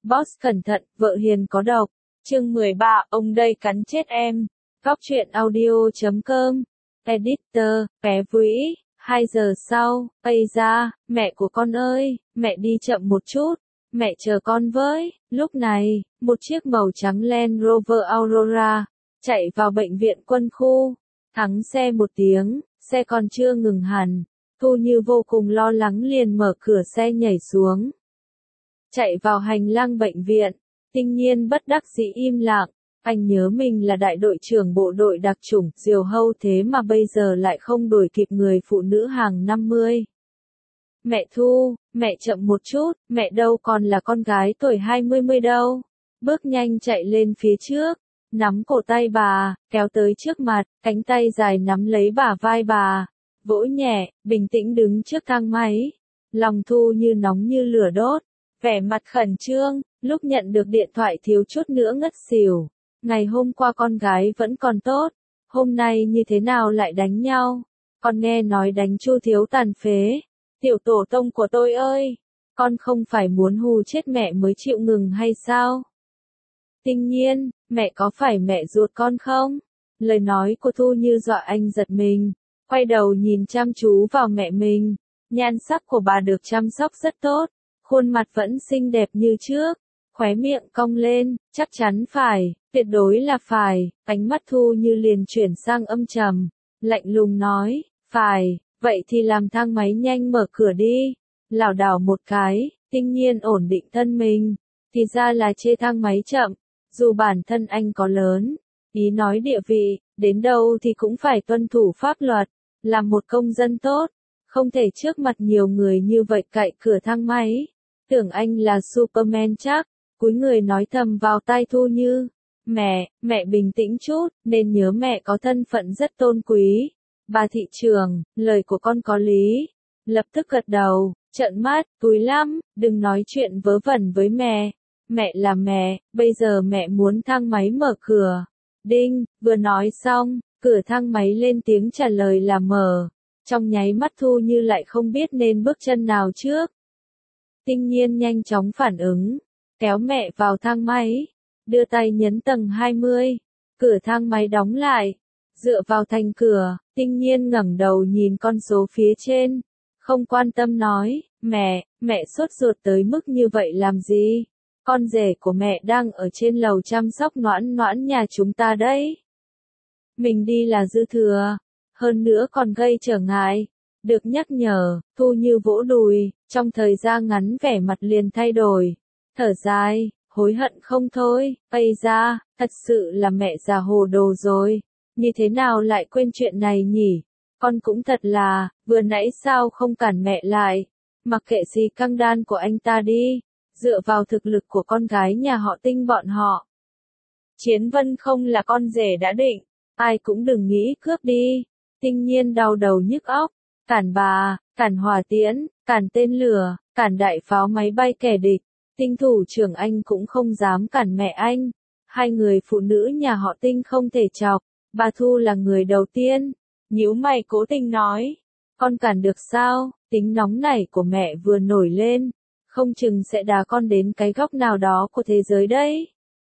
Boss cẩn thận, vợ hiền có độc. Chương 13, ông đây cắn chết em. Góc truyện audio.com. Editor, bé Vĩ. 2 giờ sau, ây da, mẹ của con ơi, mẹ đi chậm một chút. Mẹ chờ con với. Lúc này, một chiếc màu trắng Land Rover Aurora chạy vào bệnh viện quân khu. Thắng xe một tiếng, xe còn chưa ngừng hẳn. Thu Như vô cùng lo lắng liền mở cửa xe nhảy xuống. Chạy vào hành lang bệnh viện. Tinh Nhiên bất đắc dĩ im lặng. Anh nhớ mình là đại đội trưởng bộ đội đặc chủng, diều hâu thế mà bây giờ lại không đuổi kịp người phụ nữ hàng 50. Mẹ Thu, mẹ chậm một chút, mẹ đâu còn là con gái tuổi 20 đâu. Bước nhanh chạy lên phía trước, nắm cổ tay bà, kéo tới trước mặt, cánh tay dài nắm lấy bả vai bà, vỗ nhẹ, bình tĩnh đứng trước thang máy. Lòng Thu Như nóng như lửa đốt, vẻ mặt khẩn trương, lúc nhận được điện thoại thiếu chút nữa ngất xỉu. Ngày hôm qua con gái vẫn còn tốt, hôm nay như thế nào lại đánh nhau? Con nghe nói đánh Chu thiếu tàn phế. Tiểu tổ tông của tôi ơi, con không phải muốn hù chết mẹ mới chịu ngừng hay sao? Tinh Nhiên, mẹ có phải mẹ ruột con không? Lời nói của Thu Như dọa anh giật mình, quay đầu nhìn chăm chú vào mẹ mình. Nhan sắc của bà được chăm sóc rất tốt, khuôn mặt vẫn xinh đẹp như trước, khóe miệng cong lên, chắc chắn phải, tuyệt đối là phải. Ánh mắt Thu Như liền chuyển sang âm trầm, lạnh lùng nói, phải. Vậy thì làm thang máy nhanh mở cửa đi. Lảo đảo một cái, Tinh Nhiên ổn định thân mình. Thì ra là chê thang máy chậm. Dù bản thân anh có lớn, ý nói địa vị, đến đâu thì cũng phải tuân thủ pháp luật. Làm một công dân tốt, không thể trước mặt nhiều người như vậy cậy cửa thang máy. Tưởng anh là Superman chắc, cúi người nói thầm vào tai Thu Như. Mẹ bình tĩnh chút, nên nhớ mẹ có thân phận rất tôn quý. Bà thị trưởng, lời của con có lý. Lập tức gật đầu, trợn mắt, cúi lắm, đừng nói chuyện vớ vẩn với mẹ. Mẹ là mẹ, bây giờ mẹ muốn thang máy mở cửa. Đinh, vừa nói xong, cửa thang máy lên tiếng trả lời là mở. Trong nháy mắt Thu Như lại không biết nên bước chân nào trước. Tinh Nhiên nhanh chóng phản ứng, kéo mẹ vào thang máy, đưa tay nhấn tầng 20. Cửa thang máy đóng lại. Dựa vào thành cửa, Tinh Nhiên ngẩng đầu nhìn con số phía trên, không quan tâm nói, mẹ sốt ruột tới mức như vậy làm gì? Con rể của mẹ đang ở trên lầu chăm sóc Noãn Noãn nhà chúng ta đấy. Mình đi là dư thừa, hơn nữa còn gây trở ngại. Được nhắc nhở, Thu Như vỗ đùi, trong thời gian ngắn vẻ mặt liền thay đổi, thở dài, hối hận không thôi, ây da, thật sự là mẹ già hồ đồ rồi. Như thế nào lại quên chuyện này nhỉ? Con cũng thật là, vừa nãy sao không cản mẹ lại? Mặc kệ gì căng đan của anh ta đi, dựa vào thực lực của con gái nhà họ Tinh bọn họ. Chiến Vân không là con rể đã định, ai cũng đừng nghĩ cướp đi. Tinh Nhiên đau đầu nhức óc, cản bà, cản hỏa tiễn, cản tên lửa, cản đại pháo máy bay kẻ địch. Tinh thủ trưởng anh cũng không dám cản mẹ anh. Hai người phụ nữ nhà họ Tinh không thể chọc. Bà Thu là người đầu tiên, nhíu mày cố tình nói, con cản được sao? Tính nóng nảy của mẹ vừa nổi lên, không chừng sẽ đá con đến cái góc nào đó của thế giới đấy.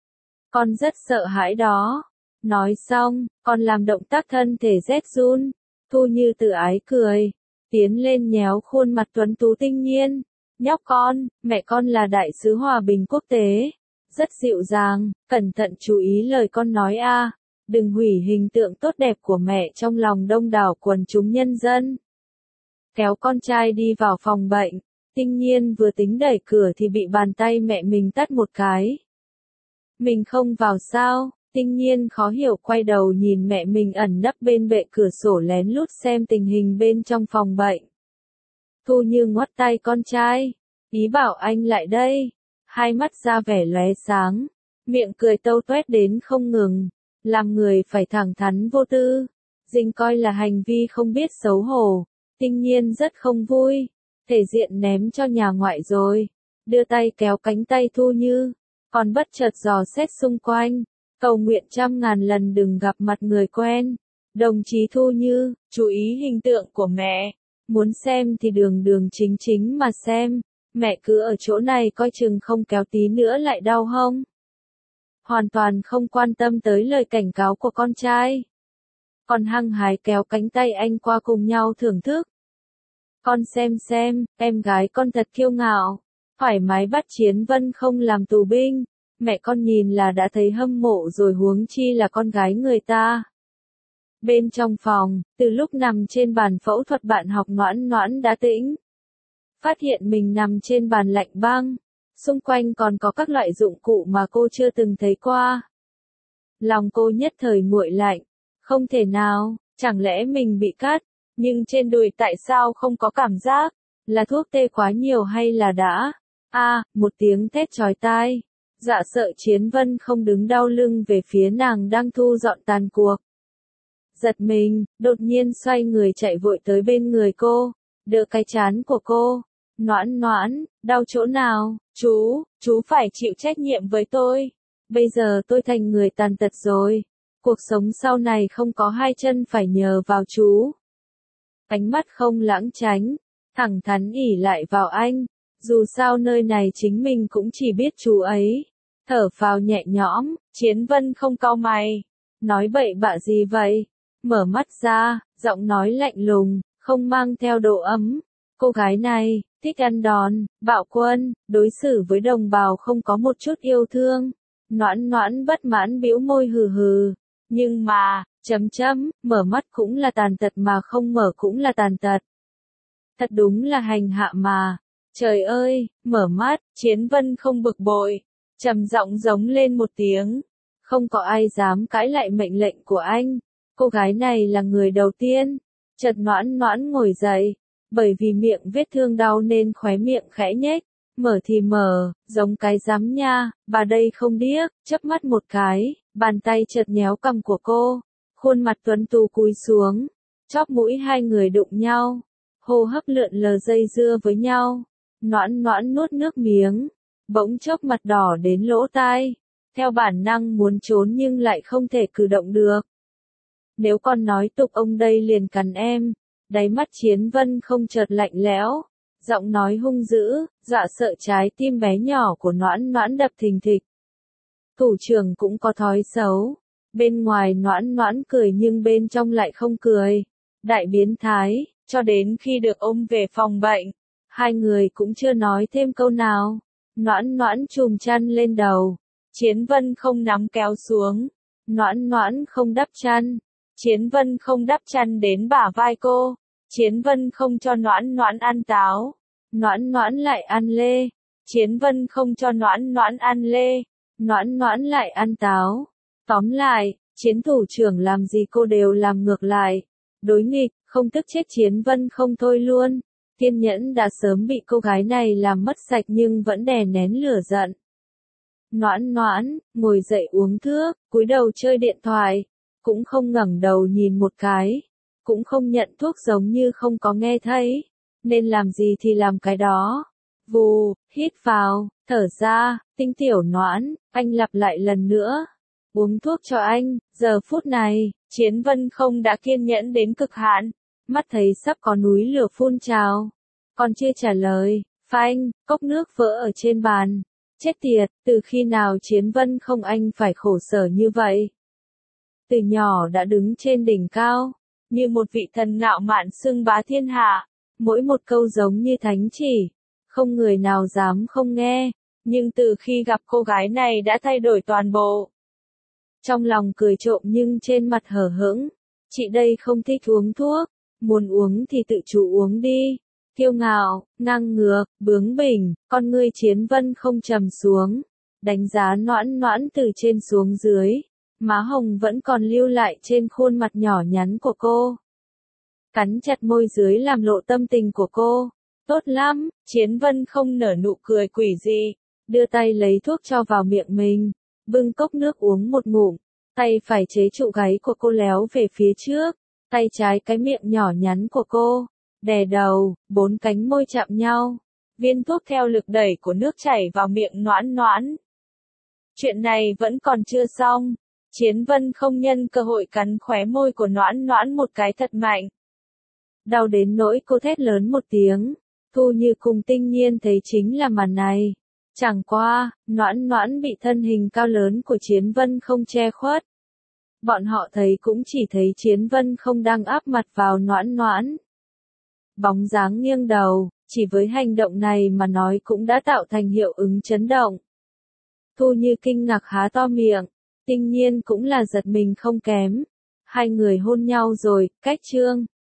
Con rất sợ hãi đó. Nói xong, con làm động tác thân thể rét run. Thu Như tự ái cười, tiến lên nhéo khuôn mặt tuấn tú Tinh Nhiên. Nhóc con, mẹ con là đại sứ hòa bình quốc tế. Rất dịu dàng, cẩn thận chú ý lời con nói a. Đừng hủy hình tượng tốt đẹp của mẹ trong lòng đông đảo quần chúng nhân dân. Kéo con trai đi vào phòng bệnh, Tinh Nhiên vừa tính đẩy cửa thì bị bàn tay mẹ mình tát một cái. Mình không vào sao? Tinh Nhiên khó hiểu quay đầu nhìn mẹ mình ẩn nấp bên bệ cửa sổ lén lút xem tình hình bên trong phòng bệnh. Thu Như ngoắt tay con trai, ý bảo anh lại đây. Hai mắt ra vẻ lóe sáng, miệng cười tâu toét đến không ngừng. Làm người phải thẳng thắn vô tư, dình coi là hành vi không biết xấu hổ. Tinh Nhiên rất không vui, thể diện ném cho nhà ngoại rồi. Đưa tay kéo cánh tay Thu Như, còn bất chợt dò xét xung quanh, cầu nguyện 100.000 lần đừng gặp mặt người quen. Đồng chí Thu Như, chú ý hình tượng của mẹ, muốn xem thì đường đường chính chính mà xem, Mẹ cứ ở chỗ này coi chừng không kéo tí nữa lại đau hông. Hoàn toàn không quan tâm tới lời cảnh cáo của con trai. Còn hăng hái kéo cánh tay anh qua cùng nhau thưởng thức. Con xem, em gái con thật kiêu ngạo. Thoải mái bắt Chiến Vân không làm tù binh. Mẹ con nhìn là đã thấy hâm mộ rồi huống chi là con gái người ta. Bên trong phòng, từ lúc nằm trên bàn phẫu thuật bạn học Noãn Noãn đã tĩnh. Phát hiện mình nằm trên bàn lạnh băng. Xung quanh còn có các loại dụng cụ mà cô chưa từng thấy qua. Lòng cô nhất thời nguội lạnh. Không thể nào, chẳng lẽ mình bị cắt, nhưng trên đùi tại sao không có cảm giác, là thuốc tê quá nhiều hay là đã? Một tiếng thét chói tai. Dạ sợ Chiến Vân không đứng đau lưng về phía nàng đang thu dọn tàn cuộc. Giật mình, đột nhiên xoay người chạy vội tới bên người cô, đỡ cái trán của cô. Noãn Noãn, đau chỗ nào? Chú phải chịu trách nhiệm với tôi. Bây giờ tôi thành người tàn tật rồi. Cuộc sống sau này không có hai chân phải nhờ vào chú. Ánh mắt không lãng tránh, thẳng thắn ỉ lại vào anh. Dù sao nơi này chính mình cũng chỉ biết chú ấy. Thở phào nhẹ nhõm, Chiến Vân không cau mày. Nói bậy bạ gì vậy? Mở mắt ra, giọng nói lạnh lùng, không mang theo độ ấm. Cô gái này, thích ăn đòn, bạo quân, đối xử với đồng bào không có một chút yêu thương. Noãn Noãn bất mãn bĩu môi hừ hừ. Nhưng mà, mở mắt cũng là tàn tật mà không mở cũng là tàn tật. Thật đúng là hành hạ mà. Trời ơi, mở mắt, Chiến Vân không bực bội. Trầm giọng giống lên một tiếng. Không có ai dám cãi lại mệnh lệnh của anh. Cô gái này là người đầu tiên. Chợt Noãn Noãn ngồi dậy. Bởi vì miệng vết thương đau nên khóe miệng khẽ nhếch. Mở thì mở, giống cái rắm nha, bà đây không điếc, chớp mắt một cái, bàn tay chợt nhéo cằm của cô, khuôn mặt tuấn tú cúi xuống, chóp mũi hai người đụng nhau, hô hấp lượn lờ dây dưa với nhau. Noãn Noãn nuốt nước miếng, bỗng chốc mặt đỏ đến lỗ tai, theo bản năng muốn trốn nhưng lại không thể cử động được. Nếu con nói tục ông đây liền cắn em. Đáy mắt Chiến Vân không chợt lạnh lẽo. Giọng nói hung dữ, dọa sợ trái tim bé nhỏ của Noãn Noãn đập thình thịch. Thủ trưởng cũng có thói xấu. Bên ngoài Noãn Noãn cười nhưng bên trong lại không cười. Đại biến thái, cho đến khi được ôm về phòng bệnh. Hai người cũng chưa nói thêm câu nào. Noãn Noãn chùm chăn lên đầu. Chiến Vân không nắm kéo xuống. Noãn Noãn không đắp chăn. Chiến Vân không đắp chăn đến bả vai cô. Chiến Vân không cho Noãn Noãn ăn táo. Noãn Noãn lại ăn lê. Chiến Vân không cho Noãn Noãn ăn lê. Noãn Noãn lại ăn táo. Tóm lại, Chiến thủ trưởng làm gì cô đều làm ngược lại. Đối nghịch, không tức chết Chiến Vân không thôi luôn. Kiên nhẫn đã sớm bị cô gái này làm mất sạch nhưng vẫn đè nén lửa giận. Noãn Noãn, ngồi dậy uống thuốc, cúi đầu chơi điện thoại. Cũng không ngẩng đầu nhìn một cái. Cũng không nhận thuốc giống như không có nghe thấy. Nên làm gì thì làm cái đó. Vù, hít vào, thở ra, Tinh tiểu Noãn, anh lặp lại lần nữa. Uống thuốc cho anh, giờ phút này, Chiến Vân không đã kiên nhẫn đến cực hạn. Mắt thấy sắp có núi lửa phun trào. Còn chưa trả lời, phanh, cốc nước vỡ ở trên bàn. Chết tiệt, từ khi nào Chiến Vân không anh phải khổ sở như vậy? Từ nhỏ đã đứng trên đỉnh cao, như một vị thần ngạo mạn xưng bá thiên hạ, mỗi một câu giống như thánh chỉ, không người nào dám không nghe, nhưng từ khi gặp cô gái này đã thay đổi toàn bộ. Trong lòng cười trộm nhưng trên mặt hờ hững, chị đây không thích uống thuốc, muốn uống thì tự chủ uống đi. Kiêu ngạo, ngang ngược, bướng bỉnh, con ngươi Chiến Vân không trầm xuống, đánh giá Noãn Noãn từ trên xuống dưới. Má hồng vẫn còn lưu lại trên khuôn mặt nhỏ nhắn của cô. Cắn chặt môi dưới làm lộ tâm tình của cô. Tốt lắm, Chiến Vân không nở nụ cười quỷ dị. Đưa tay lấy thuốc cho vào miệng mình. Bưng cốc nước uống một ngụm. Tay phải chế trụ gáy của cô léo về phía trước. Tay trái cái miệng nhỏ nhắn của cô. Đè đầu, bốn cánh môi chạm nhau. Viên thuốc theo lực đẩy của nước chảy vào miệng Noãn Noãn. Chuyện này vẫn còn chưa xong. Chiến Vân không nhân cơ hội cắn khóe môi của Noãn Noãn một cái thật mạnh. Đau đến nỗi cô thét lớn một tiếng. Thu Như cùng Tinh Nhiên thấy chính là màn này. Chẳng qua, Noãn Noãn bị thân hình cao lớn của Chiến Vân không che khuất. Bọn họ thấy cũng chỉ thấy Chiến Vân không đang áp mặt vào Noãn Noãn. Bóng dáng nghiêng đầu, chỉ với hành động này mà nói cũng đã tạo thành hiệu ứng chấn động. Thu Như kinh ngạc há to miệng, Tinh Nhiên cũng là giật mình không kém. Hai người hôn nhau rồi, cách chương.